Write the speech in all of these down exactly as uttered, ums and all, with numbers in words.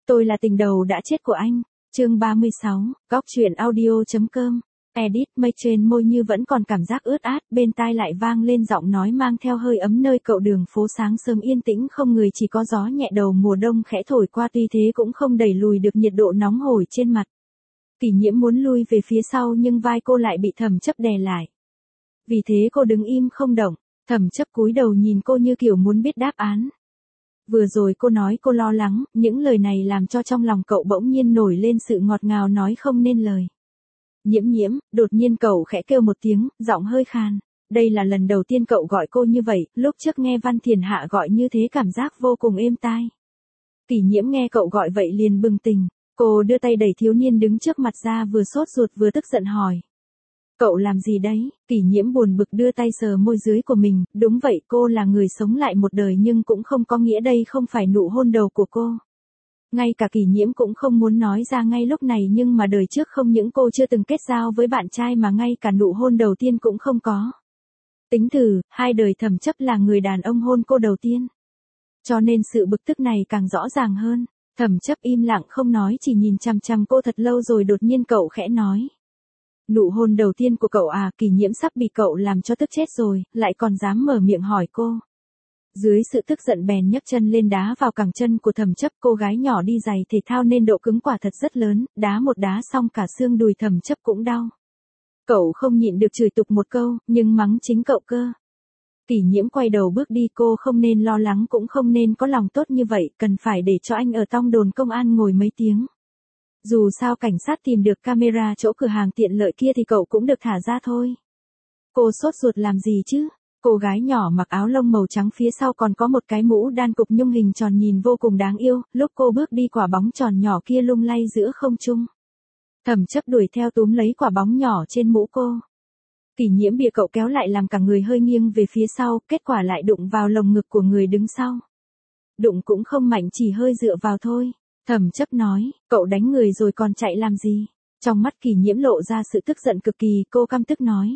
Tôi là tình đầu đã chết của anh. Chương ba mươi sáu, góc truyện audio.com. Edit, mây trên môi như vẫn còn cảm giác ướt át, bên tai lại vang lên giọng nói mang theo hơi ấm nơi cậu đường phố sáng sớm yên tĩnh không người, chỉ có gió nhẹ đầu mùa đông khẽ thổi qua, tuy thế cũng không đẩy lùi được nhiệt độ nóng hổi trên mặt. Kỷ Nhiễm muốn lui về phía sau nhưng vai cô lại bị Thẩm Chấp đè lại. Vì thế cô đứng im không động, Thẩm Chấp cúi đầu nhìn cô như kiểu muốn biết đáp án. Vừa rồi cô nói cô lo lắng, những lời này làm cho trong lòng cậu bỗng nhiên nổi lên sự ngọt ngào nói không nên lời. Nhiễm Nhiễm, đột nhiên cậu khẽ kêu một tiếng, giọng hơi khàn. Đây là lần đầu tiên cậu gọi cô như vậy, lúc trước nghe Văn Thiền Hạ gọi như thế cảm giác vô cùng êm tai. Kỷ Nhiễm nghe cậu gọi vậy liền bừng tỉnh, cô đưa tay đẩy thiếu niên đứng trước mặt ra, vừa sốt ruột vừa tức giận hỏi. Cậu làm gì đấy? Kỷ Nhiễm buồn bực đưa tay sờ môi dưới của mình, đúng vậy, cô là người sống lại một đời nhưng cũng không có nghĩa đây không phải nụ hôn đầu của cô. Ngay cả Kỷ Nhiễm cũng không muốn nói ra ngay lúc này, nhưng mà đời trước không những cô chưa từng kết giao với bạn trai mà ngay cả nụ hôn đầu tiên cũng không có. Tính thử, hai đời Thẩm Chấp là người đàn ông hôn cô đầu tiên. Cho nên sự bực tức này càng rõ ràng hơn. Thẩm Chấp im lặng không nói, chỉ nhìn chằm chằm cô thật lâu rồi đột nhiên cậu khẽ nói. Nụ hôn đầu tiên của cậu à? Kỷ Nhiễm sắp bị cậu làm cho tức chết rồi, lại còn dám mở miệng hỏi cô. Dưới sự tức giận bèn nhấc chân lên đá vào cẳng chân của Thẩm Chấp, cô gái nhỏ đi giày thể thao nên độ cứng quả thật rất lớn, đá một đá xong cả xương đùi Thẩm Chấp cũng đau. Cậu không nhịn được chửi tục một câu, nhưng mắng chính cậu cơ. Kỷ Nhiễm quay đầu bước đi, cô không nên lo lắng cũng không nên có lòng tốt như vậy, cần phải để cho anh ở tong đồn công an ngồi mấy tiếng. Dù sao cảnh sát tìm được camera chỗ cửa hàng tiện lợi kia thì cậu cũng được thả ra thôi. Cô sốt ruột làm gì chứ? Cô gái nhỏ mặc áo lông màu trắng, phía sau còn có một cái mũ đan cục nhung hình tròn nhìn vô cùng đáng yêu, lúc cô bước đi quả bóng tròn nhỏ kia lung lay giữa không trung. Thẩm Chấp đuổi theo túm lấy quả bóng nhỏ trên mũ cô. Kỷ Nhiễm bị cậu kéo lại làm cả người hơi nghiêng về phía sau, kết quả lại đụng vào lồng ngực của người đứng sau. Đụng cũng không mạnh, chỉ hơi dựa vào thôi. Thẩm Chấp nói, cậu đánh người rồi còn chạy làm gì? Trong mắt Kỷ Nhiễm lộ ra sự tức giận cực kỳ, cô căm tức nói.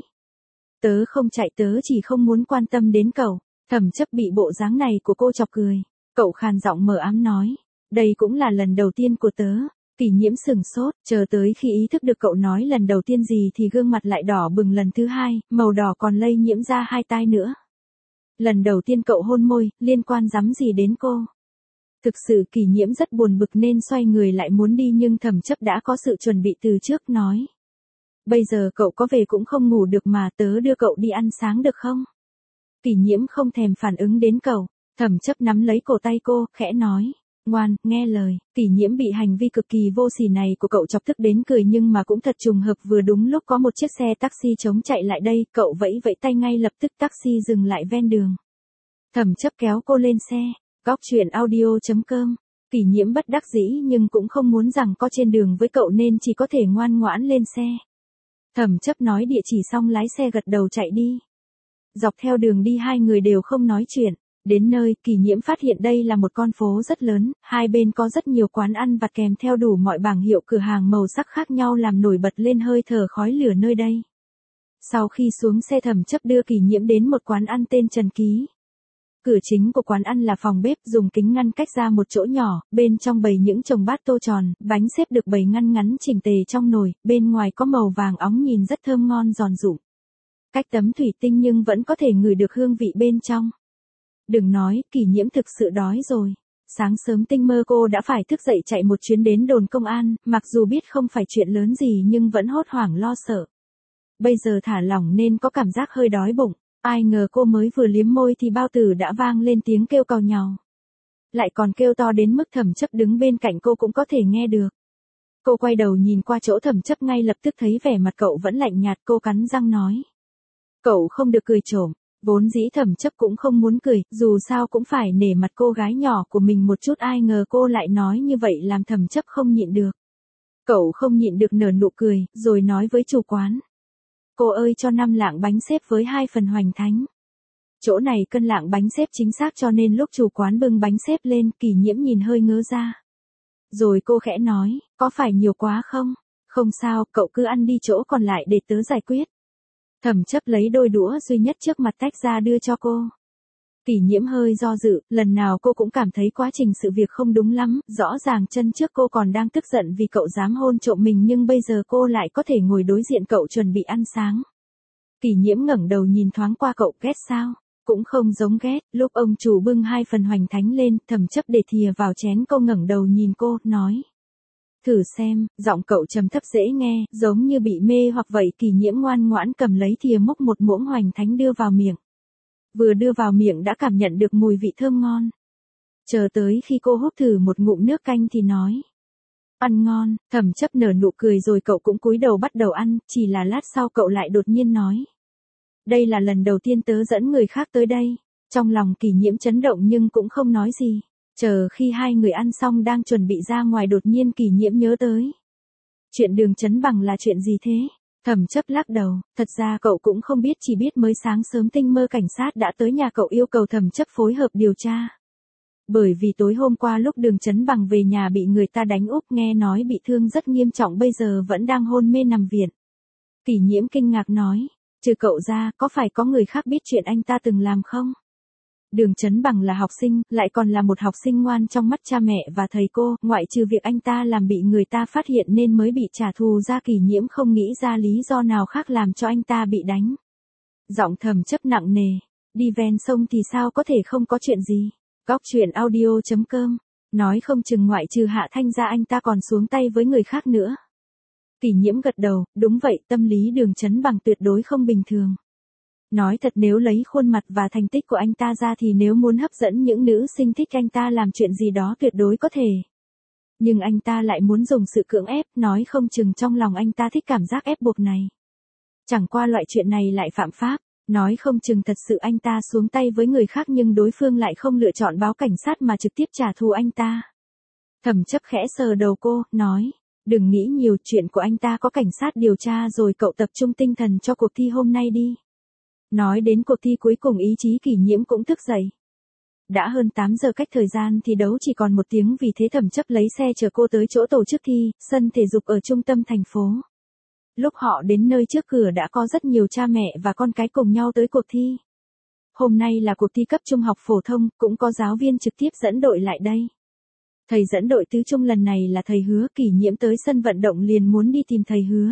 Tớ không chạy, tớ chỉ không muốn quan tâm đến cậu. Thẩm Chấp bị bộ dáng này của cô chọc cười. Cậu khàn giọng mờ ám nói, đây cũng là lần đầu tiên của tớ. Kỷ Nhiễm sừng sốt, chờ tới khi ý thức được cậu nói lần đầu tiên gì thì gương mặt lại đỏ bừng lần thứ hai, màu đỏ còn lây nhiễm ra hai tai nữa. Lần đầu tiên cậu hôn môi, liên quan rắm gì đến cô? Thực sự Kỷ Nhiễm rất buồn bực nên xoay người lại muốn đi, nhưng Thẩm Chấp đã có sự chuẩn bị từ trước nói. Bây giờ cậu có về cũng không ngủ được mà, tớ đưa cậu đi ăn sáng được không? Kỷ Nhiễm không thèm phản ứng đến cậu. Thẩm Chấp nắm lấy cổ tay cô, khẽ nói. Ngoan, nghe lời. Kỷ Nhiễm bị hành vi cực kỳ vô sỉ này của cậu chọc tức đến cười, nhưng mà cũng thật trùng hợp, vừa đúng lúc có một chiếc xe taxi chống chạy lại đây, cậu vẫy vẫy tay ngay lập tức taxi dừng lại ven đường. Thẩm Chấp kéo cô lên xe. Góc truyện audio.com. Kỷ Nhiễm bất đắc dĩ nhưng cũng không muốn rằng có trên đường với cậu nên chỉ có thể ngoan ngoãn lên xe. Thẩm Chấp nói địa chỉ xong lái xe gật đầu chạy đi. Dọc theo đường đi hai người đều không nói chuyện. Đến nơi, Kỷ Nhiễm phát hiện đây là một con phố rất lớn, hai bên có rất nhiều quán ăn vặt kèm theo đủ mọi bảng hiệu cửa hàng màu sắc khác nhau làm nổi bật lên hơi thở khói lửa nơi đây. Sau khi xuống xe, Thẩm Chấp đưa Kỷ Nhiễm đến một quán ăn tên Trần Ký. Cửa chính của quán ăn là phòng bếp, dùng kính ngăn cách ra một chỗ nhỏ, bên trong bày những chồng bát tô tròn, bánh xếp được bày ngăn ngắn chỉnh tề trong nồi, bên ngoài có màu vàng óng nhìn rất thơm ngon giòn rụm. Cách tấm thủy tinh nhưng vẫn có thể ngửi được hương vị bên trong. Đừng nói, Kỷ Nhiễm thực sự đói rồi. Sáng sớm tinh mơ cô đã phải thức dậy chạy một chuyến đến đồn công an, mặc dù biết không phải chuyện lớn gì nhưng vẫn hốt hoảng lo sợ. Bây giờ thả lỏng nên có cảm giác hơi đói bụng. Ai ngờ cô mới vừa liếm môi thì bao tử đã vang lên tiếng kêu càu nhàu. Lại còn kêu to đến mức Thẩm Chấp đứng bên cạnh cô cũng có thể nghe được. Cô quay đầu nhìn qua chỗ Thẩm Chấp, ngay lập tức thấy vẻ mặt cậu vẫn lạnh nhạt, cô cắn răng nói. Cậu không được cười trộm. Vốn dĩ Thẩm Chấp cũng không muốn cười, dù sao cũng phải nể mặt cô gái nhỏ của mình một chút, ai ngờ cô lại nói như vậy làm Thẩm Chấp không nhịn được. Cậu không nhịn được nở nụ cười, rồi nói với chủ quán. Cô ơi, cho năm lạng bánh xếp với hai phần hoành thánh. Chỗ này cân lạng bánh xếp chính xác, cho nên lúc chủ quán bưng bánh xếp lên, Kỷ Nhiễm nhìn hơi ngớ ra. Rồi cô khẽ nói, có phải nhiều quá không? Không sao, cậu cứ ăn đi, chỗ còn lại để tớ giải quyết. Thẩm Chấp lấy đôi đũa duy nhất trước mặt tách ra đưa cho cô. Kỷ Nhiễm hơi do dự, lần nào cô cũng cảm thấy quá trình sự việc không đúng lắm, rõ ràng chân trước cô còn đang tức giận vì cậu dám hôn trộm mình nhưng bây giờ cô lại có thể ngồi đối diện cậu chuẩn bị ăn sáng. Kỷ Nhiễm ngẩng đầu nhìn thoáng qua cậu, ghét sao? Cũng không giống ghét, lúc ông chủ bưng hai phần hoành thánh lên, Thẩm Chấp để thìa vào chén, cô ngẩng đầu nhìn cô, nói. Thử xem, giọng cậu trầm thấp dễ nghe, giống như bị mê hoặc vậy. Kỷ Nhiễm ngoan ngoãn cầm lấy thìa múc một muỗng hoành thánh đưa vào miệng. Vừa đưa vào miệng đã cảm nhận được mùi vị thơm ngon. Chờ tới khi cô húp thử một ngụm nước canh thì nói. Ăn ngon. Thẩm Chấp nở nụ cười rồi cậu cũng cúi đầu bắt đầu ăn, chỉ là lát sau cậu lại đột nhiên nói. Đây là lần đầu tiên tớ dẫn người khác tới đây. Trong lòng Kỷ Nhiễm chấn động nhưng cũng không nói gì. Chờ khi hai người ăn xong đang chuẩn bị ra ngoài đột nhiên Kỷ Nhiễm nhớ tới. Chuyện Đường Chấn Bằng là chuyện gì thế? Thẩm Chấp lắc đầu, thật ra cậu cũng không biết, chỉ biết mới sáng sớm tinh mơ cảnh sát đã tới nhà cậu yêu cầu Thẩm Chấp phối hợp điều tra. Bởi vì tối hôm qua lúc Đường Chấn Bằng về nhà bị người ta đánh úp, nghe nói bị thương rất nghiêm trọng, bây giờ vẫn đang hôn mê nằm viện. Kỷ Nhiễm kinh ngạc nói, trừ cậu ra, có phải có người khác biết chuyện anh ta từng làm không? Đường Chấn Bằng là học sinh, lại còn là một học sinh ngoan trong mắt cha mẹ và thầy cô, ngoại trừ việc anh ta làm bị người ta phát hiện nên mới bị trả thù ra. Kỷ Nhiễm không nghĩ ra lý do nào khác làm cho anh ta bị đánh. Giọng Thẩm Chấp nặng nề, đi ven sông thì sao có thể không có chuyện gì. Góc truyện audio chấm com, nói không chừng ngoại trừ Hạ Thanh ra anh ta còn xuống tay với người khác nữa. Kỷ Nhiễm gật đầu, đúng vậy, tâm lý Đường Chấn Bằng tuyệt đối không bình thường. Nói thật, nếu lấy khuôn mặt và thành tích của anh ta ra thì nếu muốn hấp dẫn những nữ sinh thích anh ta làm chuyện gì đó tuyệt đối có thể. Nhưng anh ta lại muốn dùng sự cưỡng ép, nói không chừng trong lòng anh ta thích cảm giác ép buộc này. Chẳng qua loại chuyện này lại phạm pháp, nói không chừng thật sự anh ta xuống tay với người khác nhưng đối phương lại không lựa chọn báo cảnh sát mà trực tiếp trả thù anh ta. Thẩm Chấp khẽ sờ đầu cô, nói, đừng nghĩ nhiều, chuyện của anh ta có cảnh sát điều tra rồi, cậu tập trung tinh thần cho cuộc thi hôm nay đi. Nói đến cuộc thi cuối cùng ý chí Kỷ Nhiễm cũng thức dậy. Đã hơn tám giờ, cách thời gian thi đấu chỉ còn một tiếng, vì thế Thẩm Chấp lấy xe chở cô tới chỗ tổ chức thi, sân thể dục ở trung tâm thành phố. Lúc họ đến nơi, trước cửa đã có rất nhiều cha mẹ và con cái cùng nhau tới cuộc thi. Hôm nay là cuộc thi cấp trung học phổ thông, cũng có giáo viên trực tiếp dẫn đội lại đây. Thầy dẫn đội tứ trung lần này là thầy Hứa. Kỷ Nhiễm tới sân vận động liền muốn đi tìm thầy Hứa.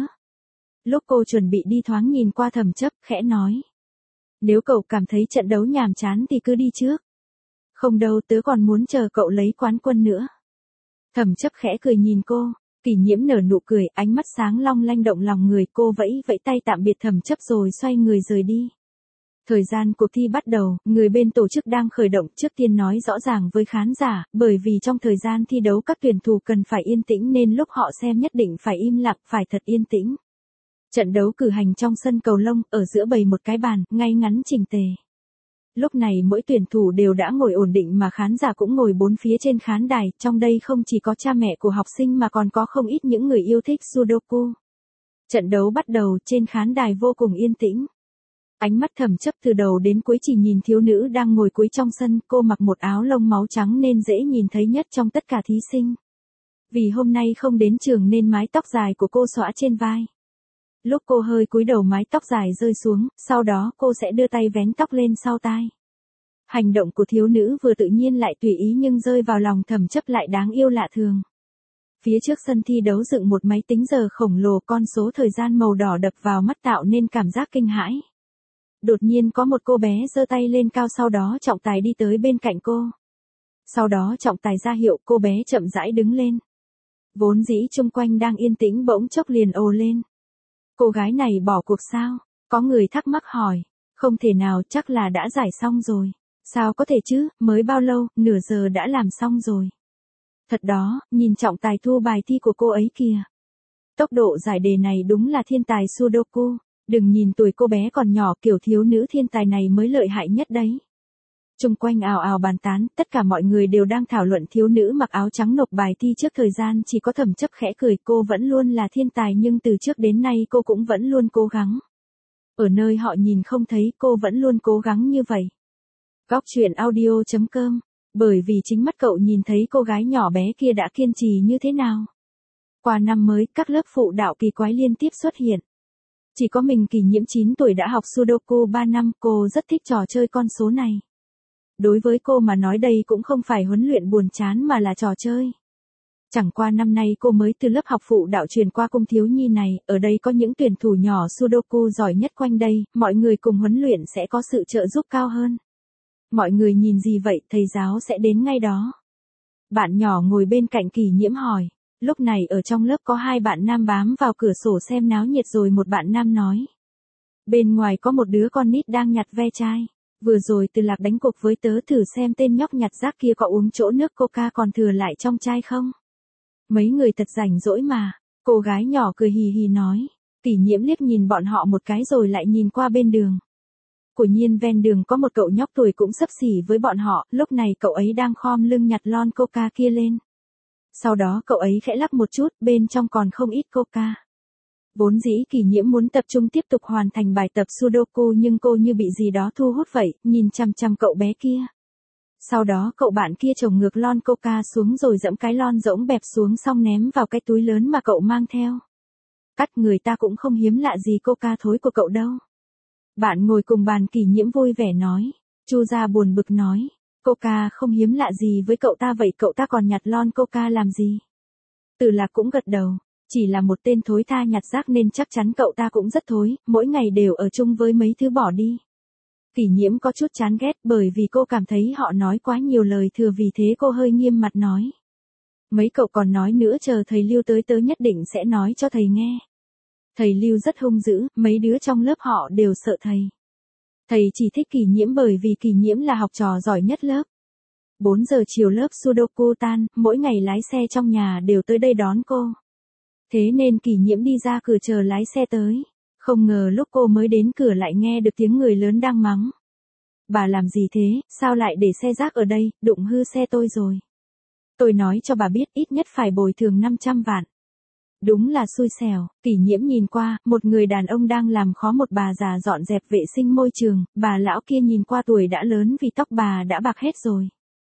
Lúc cô chuẩn bị đi thoáng nhìn qua Thẩm Chấp, khẽ nói. Nếu cậu cảm thấy trận đấu nhàm chán thì cứ đi trước. Không đâu, tớ còn muốn chờ cậu lấy quán quân nữa. Thẩm Chấp khẽ cười nhìn cô. Kỷ Nhiễm nở nụ cười, ánh mắt sáng long lanh động lòng người. Cô vẫy vẫy tay tạm biệt Thẩm Chấp rồi xoay người rời đi. Thời gian cuộc thi bắt đầu, người bên tổ chức đang khởi động. Trước tiên nói rõ ràng với khán giả, bởi vì trong thời gian thi đấu các tuyển thủ cần phải yên tĩnh nên lúc họ xem nhất định phải im lặng, phải thật yên tĩnh. Trận đấu cử hành trong sân cầu lông, ở giữa bày một cái bàn, ngay ngắn chỉnh tề. Lúc này mỗi tuyển thủ đều đã ngồi ổn định mà khán giả cũng ngồi bốn phía trên khán đài, trong đây không chỉ có cha mẹ của học sinh mà còn có không ít những người yêu thích Sudoku. Trận đấu bắt đầu, trên khán đài vô cùng yên tĩnh. Ánh mắt Thẩm Chấp từ đầu đến cuối chỉ nhìn thiếu nữ đang ngồi cuối trong sân, cô mặc một áo lông máu trắng nên dễ nhìn thấy nhất trong tất cả thí sinh. Vì hôm nay không đến trường nên mái tóc dài của cô xõa trên vai. Lúc cô hơi cúi đầu mái tóc dài rơi xuống, sau đó cô sẽ đưa tay vén tóc lên sau tai. Hành động của thiếu nữ vừa tự nhiên lại tùy ý nhưng rơi vào lòng Thẩm Chấp lại đáng yêu lạ thường. Phía trước sân thi đấu dựng một máy tính giờ khổng lồ, con số thời gian màu đỏ đập vào mắt tạo nên cảm giác kinh hãi. Đột nhiên có một cô bé giơ tay lên cao, sau đó trọng tài đi tới bên cạnh cô. Sau đó trọng tài ra hiệu, cô bé chậm rãi đứng lên. Vốn dĩ chung quanh đang yên tĩnh bỗng chốc liền ồ lên. Cô gái này bỏ cuộc sao? Có người thắc mắc hỏi. Không thể nào, chắc là đã giải xong rồi. Sao có thể chứ, mới bao lâu, nửa giờ đã làm xong rồi. Thật đó, nhìn trọng tài thu bài thi của cô ấy kìa. Tốc độ giải đề này đúng là thiên tài Sudoku. Đừng nhìn tuổi cô bé còn nhỏ, kiểu thiếu nữ thiên tài này mới lợi hại nhất đấy. Chung quanh ào ào bàn tán, tất cả mọi người đều đang thảo luận thiếu nữ mặc áo trắng nộp bài thi trước thời gian, chỉ có Thẩm Chấp khẽ cười, cô vẫn luôn là thiên tài nhưng từ trước đến nay cô cũng vẫn luôn cố gắng. Ở nơi họ nhìn không thấy, cô vẫn luôn cố gắng như vậy. Góc truyện audio chấm com, bởi vì chính mắt cậu nhìn thấy cô gái nhỏ bé kia đã kiên trì như thế nào. Qua năm mới, các lớp phụ đạo kỳ quái liên tiếp xuất hiện. Chỉ có mình Kỷ Nhiễm chín tuổi đã học Sudoku ba năm, cô rất thích trò chơi con số này. Đối với cô mà nói đây cũng không phải huấn luyện buồn chán mà là trò chơi. Chẳng qua năm nay cô mới từ lớp học phụ đạo truyền qua cung thiếu nhi này, ở đây có những tuyển thủ nhỏ Sudoku giỏi nhất quanh đây, mọi người cùng huấn luyện sẽ có sự trợ giúp cao hơn. Mọi người nhìn gì vậy, thầy giáo sẽ đến ngay đó. Bạn nhỏ ngồi bên cạnh Kỳ Nhiễm hỏi. Lúc này ở trong lớp có hai bạn nam bám vào cửa sổ xem náo nhiệt rồi một bạn nam nói. Bên ngoài có một đứa con nít đang nhặt ve chai. Vừa rồi Từ Lạc đánh cuộc với tớ thử xem tên nhóc nhặt rác kia có uống chỗ nước coca còn thừa lại trong chai không. Mấy người thật rảnh rỗi mà. Cô gái nhỏ cười hì hì nói. Kỳ Nhiễm liếc nhìn bọn họ một cái rồi lại nhìn qua bên đường. Quả nhiên ven đường có một cậu nhóc tuổi cũng xấp xỉ với bọn họ, lúc này cậu ấy đang khom lưng nhặt lon coca kia lên. Sau đó cậu ấy khẽ lắc một chút, bên trong còn không ít coca. Vốn dĩ Kỳ Nhiễm muốn tập trung tiếp tục hoàn thành bài tập Sudoku nhưng cô như bị gì đó thu hút vậy, nhìn chằm chằm cậu bé kia. Sau đó cậu bạn kia chồng ngược lon coca xuống rồi dẫm cái lon rỗng bẹp xuống xong ném vào cái túi lớn mà cậu mang theo. Cắt người ta cũng không hiếm lạ gì coca thối của cậu đâu. Bạn ngồi cùng bàn Kỳ Nhiễm vui vẻ nói. Chu Gia buồn bực nói. Coca không hiếm lạ gì với cậu ta vậy cậu ta còn nhặt lon coca làm gì? Từ Lạc cũng gật đầu. Chỉ là một tên thối tha nhặt rác nên chắc chắn cậu ta cũng rất thối, mỗi ngày đều ở chung với mấy thứ bỏ đi. Kỳ Nhiễm có chút chán ghét bởi vì cô cảm thấy họ nói quá nhiều lời thừa vì thế cô hơi nghiêm mặt nói. Mấy cậu còn nói nữa chờ thầy Lưu tới tớ nhất định sẽ nói cho thầy nghe. Thầy Lưu rất hung dữ, mấy đứa trong lớp họ đều sợ thầy. Thầy chỉ thích Kỳ Nhiễm bởi vì Kỳ Nhiễm là học trò giỏi nhất lớp. bốn giờ chiều lớp Sudoku tan, mỗi ngày lái xe trong nhà đều tới đây đón cô. Thế nên Kỳ Nhiễm đi ra cửa chờ lái xe tới. Không ngờ lúc cô mới đến cửa lại nghe được tiếng người lớn đang mắng. Bà làm gì thế, sao lại để xe rác ở đây, đụng hư xe tôi rồi. Tôi nói cho bà biết ít nhất phải bồi thường năm trăm vạn. Đúng là xui xẻo, Kỳ Nhiễm nhìn qua, một người đàn ông đang làm khó một bà già dọn dẹp vệ sinh môi trường, bà lão kia nhìn qua tuổi đã lớn vì tóc bà đã bạc hết rồi.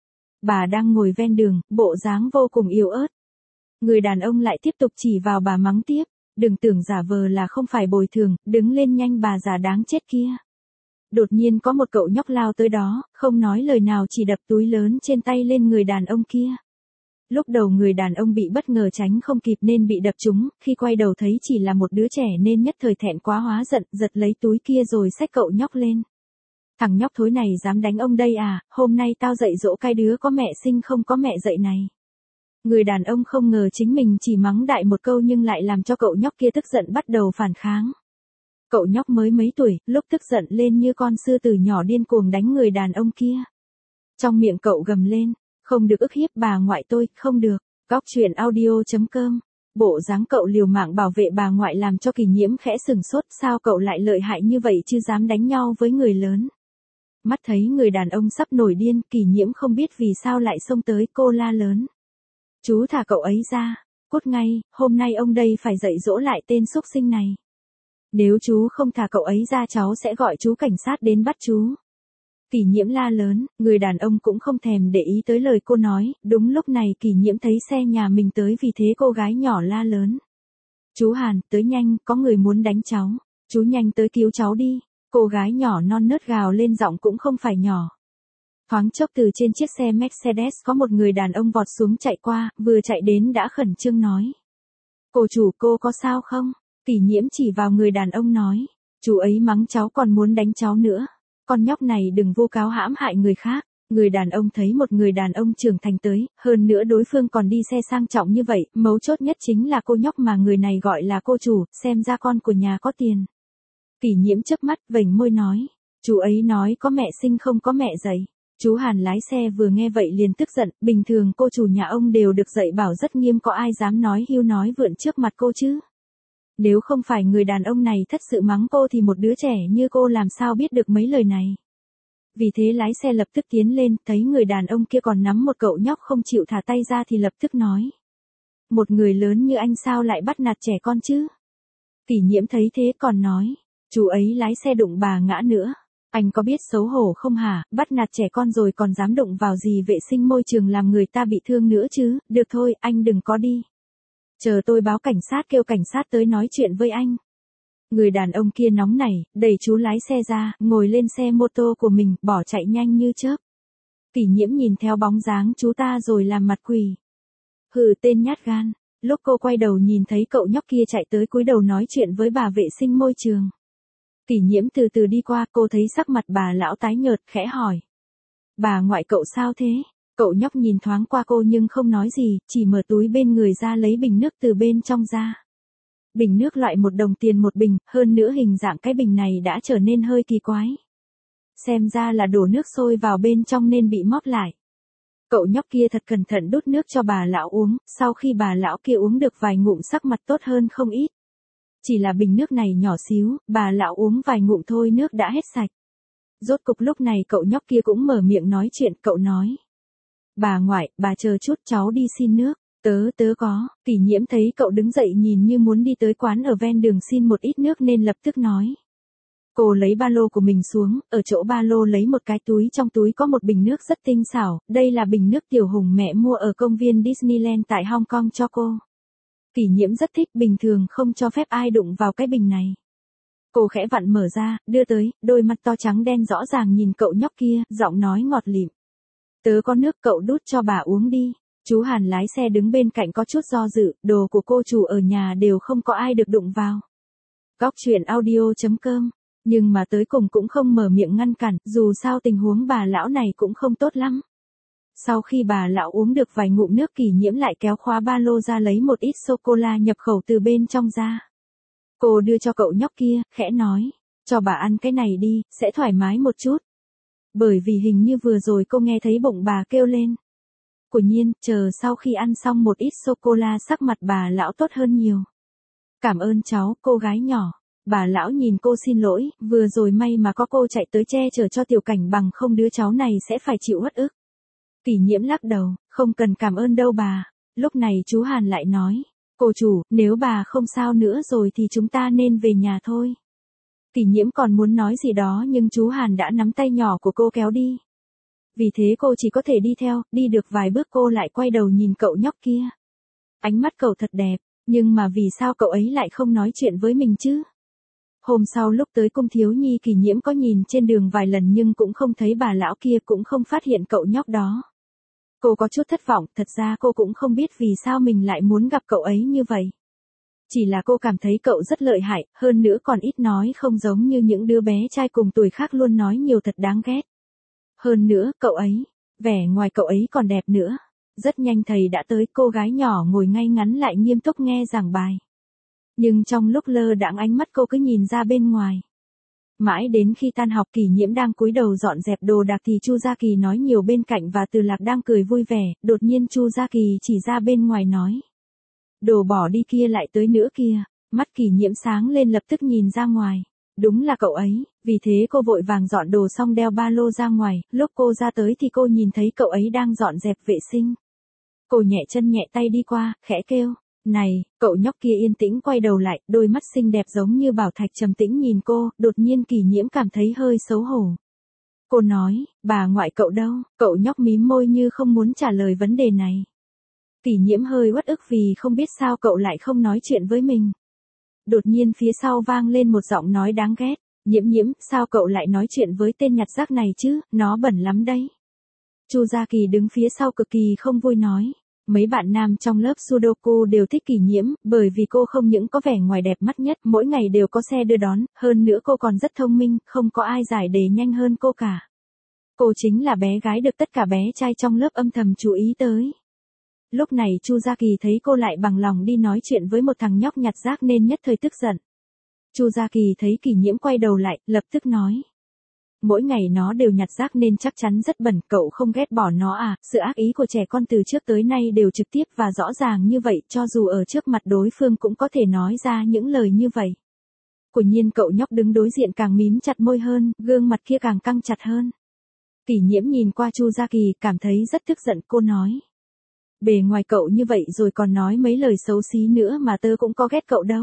Bà đang ngồi ven đường, bộ dáng vô cùng yếu ớt. Người đàn ông lại tiếp tục chỉ vào bà mắng tiếp, đừng tưởng giả vờ là không phải bồi thường, đứng lên nhanh bà già đáng chết kia. Đột nhiên có một cậu nhóc lao tới đó, không nói lời nào chỉ đập túi lớn trên tay lên người đàn ông kia. Lúc đầu người đàn ông bị bất ngờ tránh không kịp nên bị đập trúng, khi quay đầu thấy chỉ là một đứa trẻ nên nhất thời thẹn quá hóa giận, giật lấy túi kia rồi xách cậu nhóc lên. Thằng nhóc thối này dám đánh ông đây à, hôm nay tao dạy dỗ cái đứa có mẹ sinh không có mẹ dạy này. Người đàn ông không ngờ chính mình chỉ mắng đại một câu nhưng lại làm cho cậu nhóc kia tức giận bắt đầu phản kháng. Cậu nhóc mới mấy tuổi, lúc tức giận lên như con sư tử nhỏ điên cuồng đánh người đàn ông kia. Trong miệng cậu gầm lên, không được ức hiếp bà ngoại tôi, không được. Góc truyện audio chấm com. Bộ dáng cậu liều mạng bảo vệ bà ngoại làm cho Kỳ Nhiễm khẽ sừng sốt, sao cậu lại lợi hại như vậy chứ dám đánh nhau với người lớn. Mắt thấy người đàn ông sắp nổi điên, Kỳ Nhiễm không biết vì sao lại xông tới, cô la lớn. Chú thả cậu ấy ra, cút ngay, hôm nay ông đây phải dạy dỗ lại tên xúc sinh này. Nếu chú không thả cậu ấy ra cháu sẽ gọi chú cảnh sát đến bắt chú. Kỳ Nhiễm la lớn, người đàn ông cũng không thèm để ý tới lời cô nói, đúng lúc này Kỳ Nhiễm thấy xe nhà mình tới vì thế cô gái nhỏ la lớn. Chú Hàn, tới nhanh, có người muốn đánh cháu, chú nhanh tới cứu cháu đi, cô gái nhỏ non nớt gào lên giọng cũng không phải nhỏ. Thoáng chốc từ trên chiếc xe Mercedes có một người đàn ông vọt xuống chạy qua, vừa chạy đến đã khẩn trương nói. Cô chủ cô có sao không? Kỳ Nhiễm chỉ vào người đàn ông nói. Chú ấy mắng cháu còn muốn đánh cháu nữa. Con nhóc này đừng vô cáo hãm hại người khác. Người đàn ông thấy một người đàn ông trưởng thành tới, hơn nữa đối phương còn đi xe sang trọng như vậy, mấu chốt nhất chính là cô nhóc mà người này gọi là cô chủ, xem ra con của nhà có tiền. Kỳ Nhiễm chớp mắt, vểnh môi nói. Chú ấy nói có mẹ sinh không có mẹ dạy. Chú Hàn lái xe vừa nghe vậy liền tức giận, bình thường cô chủ nhà ông đều được dạy bảo rất nghiêm, có ai dám nói hưu nói vượn trước mặt cô chứ. Nếu không phải người đàn ông này thật sự mắng cô thì một đứa trẻ như cô làm sao biết được mấy lời này. Vì thế lái xe lập tức tiến lên, thấy người đàn ông kia còn nắm một cậu nhóc không chịu thả tay ra thì lập tức nói. Một người lớn như anh sao lại bắt nạt trẻ con chứ? Kỳ Nhiễm thấy thế còn nói, chú ấy lái xe đụng bà ngã nữa. Anh có biết xấu hổ không hả, bắt nạt trẻ con rồi còn dám đụng vào gì vệ sinh môi trường làm người ta bị thương nữa chứ, được thôi, anh đừng có đi. Chờ tôi báo cảnh sát kêu cảnh sát tới nói chuyện với anh. Người đàn ông kia nóng nảy, đẩy chú lái xe ra, ngồi lên xe mô tô của mình, bỏ chạy nhanh như chớp. Kỷ Nhiễm nhìn theo bóng dáng chú ta rồi làm mặt quỷ. Hừ, tên nhát gan. Lúc cô quay đầu nhìn thấy cậu nhóc kia chạy tới cúi đầu nói chuyện với bà vệ sinh môi trường. Kỷ Nhiễm từ từ đi qua, cô thấy sắc mặt bà lão tái nhợt, khẽ hỏi. Bà ngoại cậu sao thế? Cậu nhóc nhìn thoáng qua cô nhưng không nói gì, chỉ mở túi bên người ra lấy bình nước từ bên trong ra. Bình nước loại một đồng tiền một bình, hơn nữa hình dạng cái bình này đã trở nên hơi kỳ quái. Xem ra là đổ nước sôi vào bên trong nên bị móp lại. Cậu nhóc kia thật cẩn thận đút nước cho bà lão uống, sau khi bà lão kia uống được vài ngụm sắc mặt tốt hơn không ít. Chỉ là bình nước này nhỏ xíu, bà lão uống vài ngụm thôi nước đã hết sạch. Rốt cục lúc này cậu nhóc kia cũng mở miệng nói chuyện, cậu nói. Bà ngoại, bà chờ chút cháu đi xin nước. Tớ tớ có. Kỷ Nhiễm thấy cậu đứng dậy nhìn như muốn đi tới quán ở ven đường xin một ít nước nên lập tức nói. Cô lấy ba lô của mình xuống, ở chỗ ba lô lấy một cái túi, trong túi có một bình nước rất tinh xảo, đây là bình nước Tiểu Hùng mẹ mua ở công viên Disneyland tại Hong Kong cho cô. Kỷ Nhiễm rất thích, bình thường không cho phép ai đụng vào cái bình này. Cô khẽ vặn mở ra, đưa tới, đôi mắt to trắng đen rõ ràng nhìn cậu nhóc kia, giọng nói ngọt lịm. Tớ có nước, cậu đút cho bà uống đi. Chú Hàn lái xe đứng bên cạnh có chút do dự, đồ của cô chủ ở nhà đều không có ai được đụng vào. Góc truyện audio chấm com. Nhưng mà tới cùng cũng không mở miệng ngăn cản, dù sao tình huống bà lão này cũng không tốt lắm. Sau khi bà lão uống được vài ngụm nước, Kỷ Nhiễm lại kéo khóa ba lô ra lấy một ít sô-cô-la nhập khẩu từ bên trong ra. Cô đưa cho cậu nhóc kia, khẽ nói, cho bà ăn cái này đi, sẽ thoải mái một chút. Bởi vì hình như vừa rồi cô nghe thấy bụng bà kêu lên. Quả nhiên, chờ sau khi ăn xong một ít sô-cô-la sắc mặt bà lão tốt hơn nhiều. Cảm ơn cháu, cô gái nhỏ. Bà lão nhìn cô xin lỗi, vừa rồi may mà có cô chạy tới che chở cho Tiểu Cảnh, bằng không đứa cháu này sẽ phải chịu uất ức. Kỷ Nhiễm lắc đầu, không cần cảm ơn đâu bà. Lúc này chú Hàn lại nói, cô chủ, nếu bà không sao nữa rồi thì chúng ta nên về nhà thôi. Kỷ Nhiễm còn muốn nói gì đó nhưng chú Hàn đã nắm tay nhỏ của cô kéo đi. Vì thế cô chỉ có thể đi theo, đi được vài bước cô lại quay đầu nhìn cậu nhóc kia. Ánh mắt cậu thật đẹp, nhưng mà vì sao cậu ấy lại không nói chuyện với mình chứ? Hôm sau lúc tới cung thiếu nhi, Kỷ Nhiễm có nhìn trên đường vài lần nhưng cũng không thấy bà lão kia, cũng không phát hiện cậu nhóc đó. Cô có chút thất vọng, thật ra cô cũng không biết vì sao mình lại muốn gặp cậu ấy như vậy. Chỉ là cô cảm thấy cậu rất lợi hại, hơn nữa còn ít nói, không giống như những đứa bé trai cùng tuổi khác luôn nói nhiều, thật đáng ghét. Hơn nữa, cậu ấy, vẻ ngoài cậu ấy còn đẹp nữa. Rất nhanh thầy đã tới, cô gái nhỏ ngồi ngay ngắn lại nghiêm túc nghe giảng bài. Nhưng trong lúc lơ đãng ánh mắt cô cứ nhìn ra bên ngoài. Mãi đến khi tan học, Kỷ Nhiễm đang cúi đầu dọn dẹp đồ đạc thì Chu Gia Kỳ nói nhiều bên cạnh và Từ Lạc đang cười vui vẻ, đột nhiên Chu Gia Kỳ chỉ ra bên ngoài nói. Đồ bỏ đi kia lại tới nữa kìa, mắt Kỷ Nhiễm sáng lên lập tức nhìn ra ngoài. Đúng là cậu ấy, vì thế cô vội vàng dọn đồ xong đeo ba lô ra ngoài, lúc cô ra tới thì cô nhìn thấy cậu ấy đang dọn dẹp vệ sinh. Cô nhẹ chân nhẹ tay đi qua, khẽ kêu. Này, cậu nhóc kia yên tĩnh quay đầu lại, đôi mắt xinh đẹp giống như bảo thạch trầm tĩnh nhìn cô, đột nhiên Kỷ Nhiễm cảm thấy hơi xấu hổ. Cô nói, bà ngoại cậu đâu? Cậu nhóc mím môi như không muốn trả lời vấn đề này. Kỷ Nhiễm hơi uất ức vì không biết sao cậu lại không nói chuyện với mình. Đột nhiên phía sau vang lên một giọng nói đáng ghét. Nhiễm Nhiễm, sao cậu lại nói chuyện với tên nhặt rác này chứ, nó bẩn lắm đấy. Chu Gia Kỳ đứng phía sau cực kỳ không vui nói. Mấy bạn nam trong lớp Sudoku đều thích Kỷ Nhiễm, bởi vì cô không những có vẻ ngoài đẹp mắt nhất, mỗi ngày đều có xe đưa đón, hơn nữa cô còn rất thông minh, không có ai giải đề nhanh hơn cô cả. Cô chính là bé gái được tất cả bé trai trong lớp âm thầm chú ý tới. Lúc này Chu Gia Kỳ thấy cô lại bằng lòng đi nói chuyện với một thằng nhóc nhặt rác nên nhất thời tức giận. Chu Gia Kỳ thấy Kỷ Nhiễm quay đầu lại, lập tức nói. Mỗi ngày nó đều nhặt rác nên chắc chắn rất bẩn, cậu không ghét bỏ nó à? Sự ác ý của trẻ con từ trước tới nay đều trực tiếp và rõ ràng như vậy, cho dù ở trước mặt đối phương cũng có thể nói ra những lời như vậy. Quả nhiên cậu nhóc đứng đối diện càng mím chặt môi hơn, gương mặt kia càng căng chặt hơn. Kỷ Nhiễm nhìn qua Chu Gia Kỳ, cảm thấy rất tức giận, cô nói. Bề ngoài cậu như vậy rồi còn nói mấy lời xấu xí nữa mà tớ cũng có ghét cậu đâu.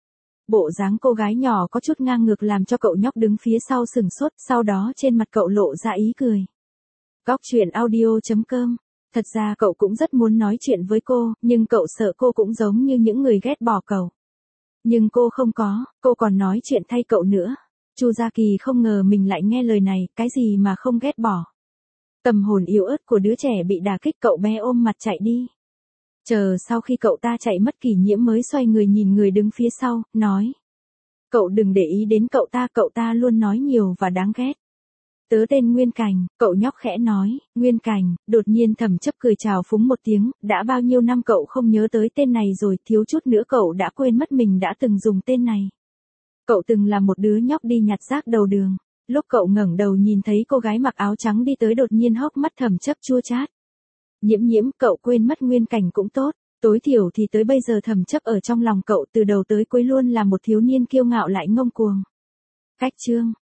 Bộ dáng cô gái nhỏ có chút ngang ngược làm cho cậu nhóc đứng phía sau sừng sốt, sau đó trên mặt cậu lộ ra ý cười. Góc truyện audio chấm com. Thật ra cậu cũng rất muốn nói chuyện với cô, nhưng cậu sợ cô cũng giống như những người ghét bỏ cậu. Nhưng cô không có, cô còn nói chuyện thay cậu nữa. Chu Gia Kỳ không ngờ mình lại nghe lời này, cái gì mà không ghét bỏ. Tâm hồn yếu ớt của đứa trẻ bị đả kích, cậu bé ôm mặt chạy đi. Chờ sau khi cậu ta chạy mất, Kỷ Nhiễm mới xoay người nhìn người đứng phía sau, nói. Cậu đừng để ý đến cậu ta, cậu ta luôn nói nhiều và đáng ghét. Tớ tên Nguyên Cảnh, cậu nhóc khẽ nói. Nguyên Cảnh, đột nhiên Thẩm Chấp cười chào phúng một tiếng, đã bao nhiêu năm cậu không nhớ tới tên này rồi, thiếu chút nữa cậu đã quên mất mình đã từng dùng tên này. Cậu từng là một đứa nhóc đi nhặt rác đầu đường. Lúc cậu ngẩng đầu nhìn thấy cô gái mặc áo trắng đi tới, đột nhiên hốc mắt Thẩm Chấp chua chát. Nhiễm Nhiễm, cậu quên mất Nguyên Cảnh cũng tốt, tối thiểu thì tới bây giờ Thẩm Chấp ở trong lòng cậu từ đầu tới cuối luôn là một thiếu niên kiêu ngạo lại ngông cuồng. Cách chương